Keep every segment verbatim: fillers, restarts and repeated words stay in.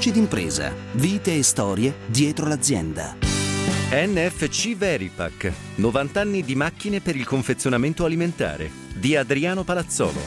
Voci d'impresa, vite e storie dietro l'azienda. N F C Veripack, novanta anni di macchine per il confezionamento alimentare, di Adriano Palazzolo.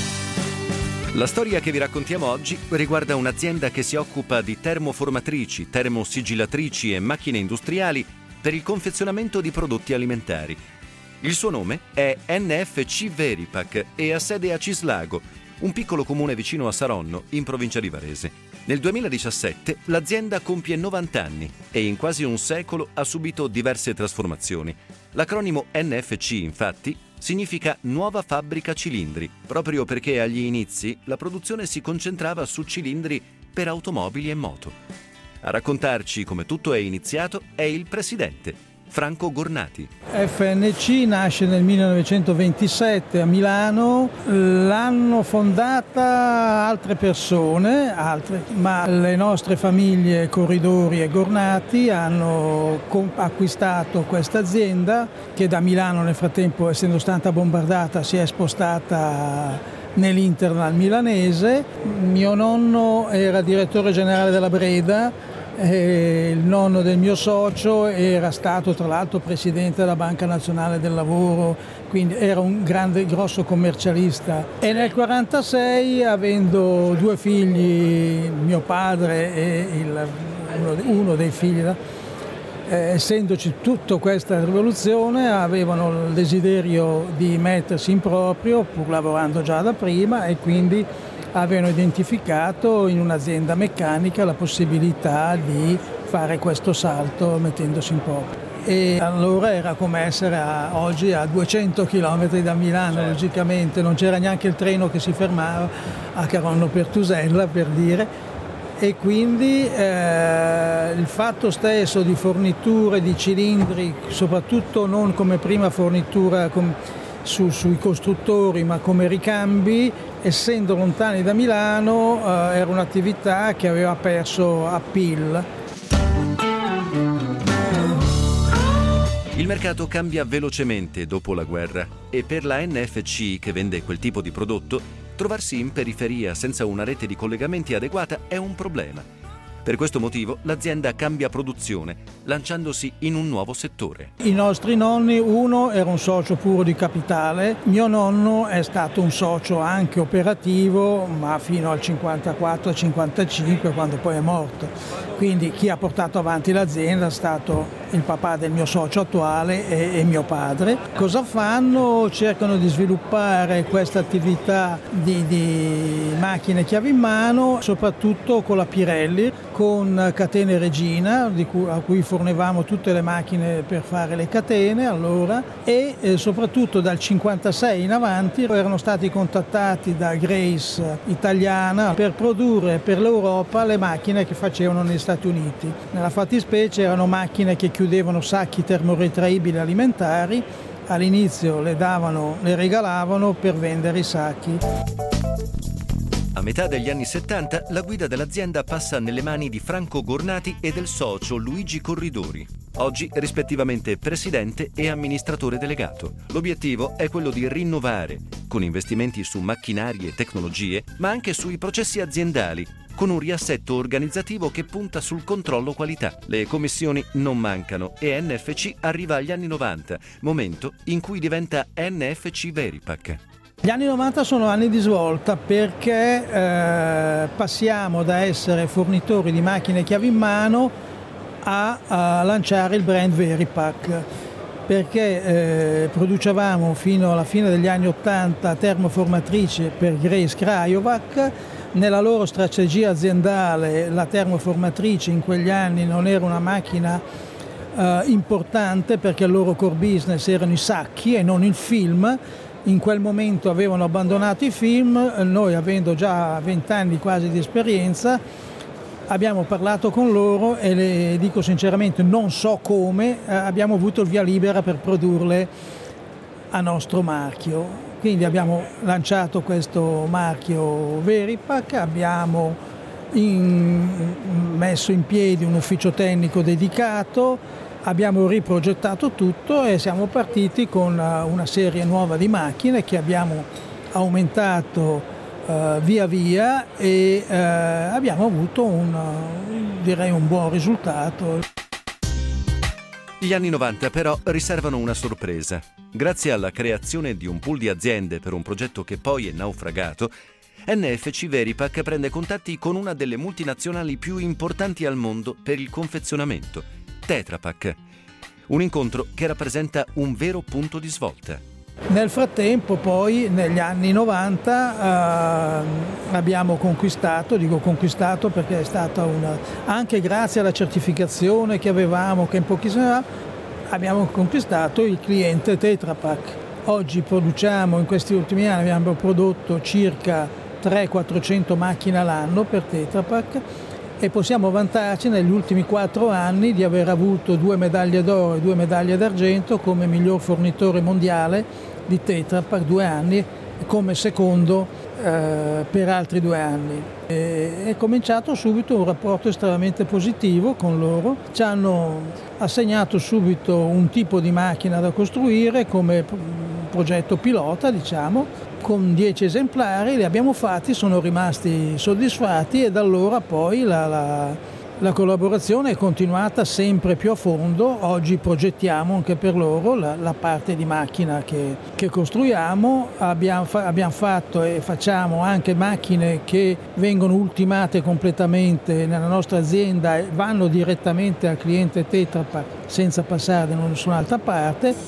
La storia che vi raccontiamo oggi riguarda un'azienda che si occupa di termoformatrici, termosigillatrici e macchine industriali per il confezionamento di prodotti alimentari. Il suo nome è N F C Veripack e ha sede a Cislago, un piccolo comune vicino a Saronno, in provincia di Varese. Nel duemiladiciassette l'azienda compie novanta anni e in quasi un secolo ha subito diverse trasformazioni. L'acronimo N F C, infatti, significa Nuova Fabbrica Cilindri, proprio perché agli inizi la produzione si concentrava su cilindri per automobili e moto. A raccontarci come tutto è iniziato è il presidente, Franco Gornati. F N C nasce nel millenovecentoventisette a Milano, l'hanno fondata altre persone, altre, ma le nostre famiglie Corridori e Gornati hanno acquistato questa azienda che da Milano nel frattempo, essendo stata bombardata, si è spostata nell'Internal milanese. Mio nonno era direttore generale della Breda. E il nonno del mio socio era stato tra l'altro presidente della Banca Nazionale del Lavoro, quindi era un grande, grosso commercialista. E nel millenovecentoquarantasei, avendo due figli, mio padre e il, uno, uno dei figli, eh, essendoci tutta questa rivoluzione, avevano il desiderio di mettersi in proprio, pur lavorando già da prima, e quindi avevano identificato in un'azienda meccanica la possibilità di fare questo salto mettendosi in proprio. E allora era come essere a, oggi a duecento chilometri da Milano, certo. Logicamente non c'era neanche il treno che si fermava a Caronno Pertusella, per dire, e quindi eh, il fatto stesso di forniture di cilindri, soprattutto non come prima fornitura com- Su, sui costruttori, ma come ricambi, essendo lontani da Milano, eh, era un'attività che aveva perso appeal. Il mercato cambia velocemente dopo la guerra e per la N F C, che vende quel tipo di prodotto, trovarsi in periferia senza una rete di collegamenti adeguata è un problema. Per questo motivo l'azienda cambia produzione, lanciandosi in un nuovo settore. I nostri nonni, uno era un socio puro di capitale, mio nonno è stato un socio anche operativo, ma fino al cinquantaquattro cinquantacinque, quando poi è morto. Quindi chi ha portato avanti l'azienda è stato il papà del mio socio attuale e, e mio padre. Cosa fanno? Cercano di sviluppare questa attività di, di macchine chiave in mano, soprattutto con la Pirelli, con catene Regina, di cui, a cui fornivamo tutte le macchine per fare le catene allora, e eh, soprattutto dal cinquantasei in avanti erano stati contattati da Grace italiana per produrre per l'Europa le macchine che facevano negli Stati Uniti. Nella fattispecie erano macchine che chiudevano sacchi termoritraibili alimentari, all'inizio le davano, le regalavano per vendere i sacchi. A metà degli anni settanta la guida dell'azienda passa nelle mani di Franco Gornati e del socio Luigi Corridori, oggi rispettivamente presidente e amministratore delegato. L'obiettivo è quello di rinnovare, con investimenti su macchinari e tecnologie, ma anche sui processi aziendali, con un riassetto organizzativo che punta sul controllo qualità. Le commissioni non mancano e N F C arriva agli anni novanta, momento in cui diventa N F C Veripack. Gli anni novanta sono anni di svolta perché eh, passiamo da essere fornitori di macchine chiave in mano a, a lanciare il brand Veripack, perché eh, producevamo fino alla fine degli anni ottanta termoformatrici per Grace Cryovac. Nella loro strategia aziendale la termoformatrice in quegli anni non era una macchina eh, importante, perché il loro core business erano i sacchi e non il film. In quel momento avevano abbandonato i film, noi avendo già vent'anni quasi di esperienza abbiamo parlato con loro e le dico sinceramente non so come eh, abbiamo avuto il via libera per produrle a nostro marchio. Quindi abbiamo lanciato questo marchio Veripack, abbiamo in, messo in piedi un ufficio tecnico dedicato, abbiamo riprogettato tutto e siamo partiti con una serie nuova di macchine che abbiamo aumentato uh, via via e uh, abbiamo avuto un, direi un buon risultato. Gli anni novanta però riservano una sorpresa. Grazie alla creazione di un pool di aziende per un progetto che poi è naufragato, N F C Veripack prende contatti con una delle multinazionali più importanti al mondo per il confezionamento, Tetra Pak. Un incontro che rappresenta un vero punto di svolta. Nel frattempo poi negli anni novanta eh, abbiamo conquistato, dico conquistato perché è stata una, anche grazie alla certificazione che avevamo, che in pochissimo abbiamo conquistato il cliente Tetra Pak. Oggi produciamo, in questi ultimi anni abbiamo prodotto circa trecento quattrocento macchine all'anno per Tetra Pak e possiamo vantarci negli ultimi quattro anni di aver avuto due medaglie d'oro e due medaglie d'argento come miglior fornitore mondiale di Tetra Pak, due anni, e come secondo eh, per altri due anni. E è cominciato subito un rapporto estremamente positivo con loro, ci hanno assegnato subito un tipo di macchina da costruire come progetto pilota, diciamo, con dieci esemplari, li abbiamo fatti, sono rimasti soddisfatti e da allora poi la, la, la collaborazione è continuata sempre più a fondo. Oggi progettiamo anche per loro la, la parte di macchina che, che costruiamo, abbiamo, fa, abbiamo fatto e facciamo anche macchine che vengono ultimate completamente nella nostra azienda e vanno direttamente al cliente Tetra Pak senza passare da nessun'altra parte.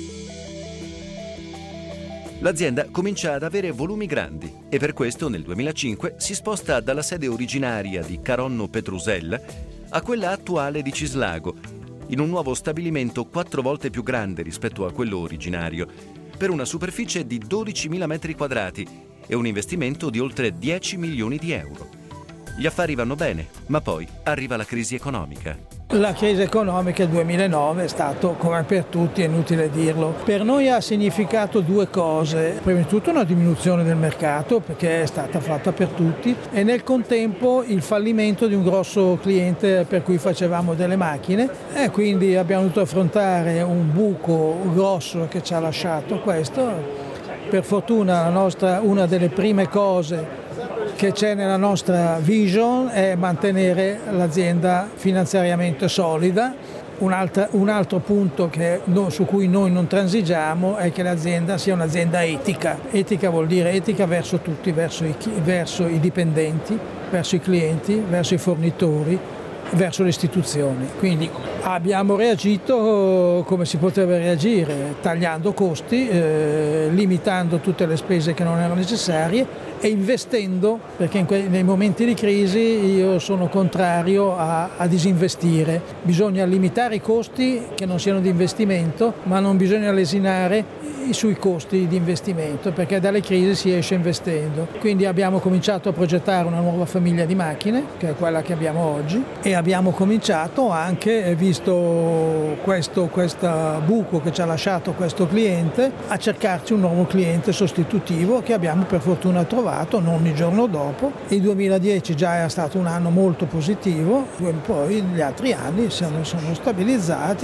L'azienda comincia ad avere volumi grandi e per questo nel duemilacinque si sposta dalla sede originaria di Caronno Petrusella a quella attuale di Cislago, in un nuovo stabilimento quattro volte più grande rispetto a quello originario, per una superficie di dodicimila metri quadrati e un investimento di oltre dieci milioni di euro. Gli affari vanno bene, ma poi arriva la crisi economica. La crisi economica del duemilanove è stato, come per tutti, è inutile dirlo. Per noi ha significato due cose. Prima di tutto una diminuzione del mercato, perché è stata fatta per tutti, e nel contempo il fallimento di un grosso cliente per cui facevamo delle macchine e quindi abbiamo dovuto affrontare un buco grosso che ci ha lasciato questo. Per fortuna la nostra, una delle prime cose che c'è nella nostra vision è mantenere l'azienda finanziariamente solida. Un, altra, un altro punto che no, su cui noi non transigiamo è che l'azienda sia un'azienda etica. Etica vuol dire etica verso tutti, verso i, verso i dipendenti, verso i clienti, verso i fornitori, verso le istituzioni. Quindi abbiamo reagito come si poteva reagire, tagliando costi, eh, limitando tutte le spese che non erano necessarie e investendo, perché in que- nei momenti di crisi io sono contrario a, a disinvestire. Bisogna limitare i costi che non siano di investimento, ma non bisogna lesinare sui costi di investimento, perché dalle crisi si esce investendo. Quindi abbiamo cominciato a progettare una nuova famiglia di macchine, che è quella che abbiamo oggi, e abbiamo cominciato anche, visto questo, questo buco che ci ha lasciato questo cliente, a cercarci un nuovo cliente sostitutivo che abbiamo per fortuna trovato non il giorno dopo. Il duemiladieci già è stato un anno molto positivo, poi gli altri anni sono, sono stabilizzati.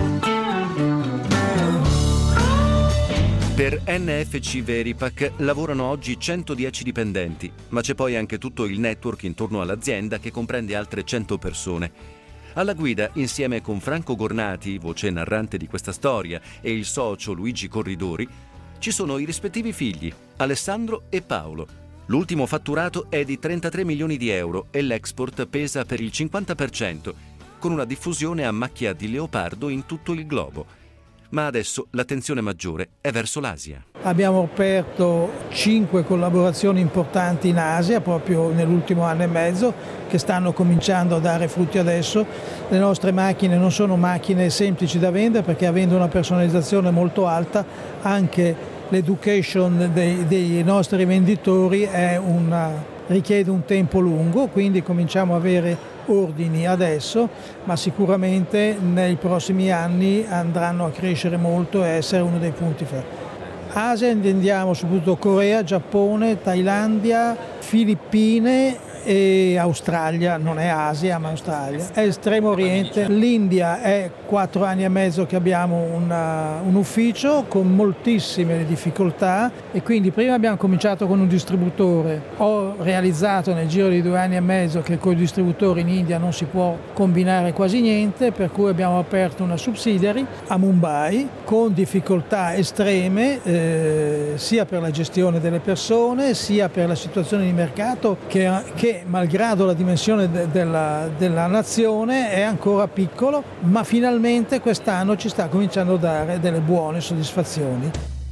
Per N F C Veripack lavorano oggi centodieci dipendenti, ma c'è poi anche tutto il network intorno all'azienda che comprende altre cento persone. Alla guida, insieme con Franco Gornati, voce narrante di questa storia, e il socio Luigi Corridori, ci sono i rispettivi figli, Alessandro e Paolo. L'ultimo fatturato è di trentatré milioni di euro e l'export pesa per il cinquanta per cento, con una diffusione a macchia di leopardo in tutto il globo. Ma adesso l'attenzione maggiore è verso l'Asia. Abbiamo aperto cinque collaborazioni importanti in Asia proprio nell'ultimo anno e mezzo che stanno cominciando a dare frutti adesso. Le nostre macchine non sono macchine semplici da vendere perché avendo una personalizzazione molto alta anche l'education dei, dei nostri venditori è una, richiede un tempo lungo, quindi cominciamo a avere ordini adesso, ma sicuramente nei prossimi anni andranno a crescere molto e essere uno dei punti fermi. Asia intendiamo soprattutto Corea, Giappone, Thailandia, Filippine e Australia, non è Asia ma Australia, è Estremo Oriente. L'India è quattro anni e mezzo che abbiamo una, un ufficio con moltissime difficoltà, e quindi prima abbiamo cominciato con un distributore. Ho realizzato nel giro di due anni e mezzo che con i distributori in India non si può combinare quasi niente, per cui abbiamo aperto una subsidiary a Mumbai con difficoltà estreme, eh, sia per la gestione delle persone sia per la situazione di mercato che, che malgrado la dimensione de, della, della nazione è ancora piccolo, ma finalmente quest'anno ci sta cominciando a dare delle buone soddisfazioni.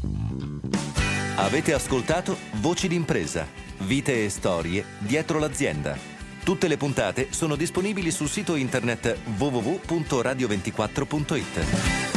Avete ascoltato Voci d'impresa, vite e storie dietro l'azienda. Tutte le puntate sono disponibili sul sito internet w w w punto radio ventiquattro punto it.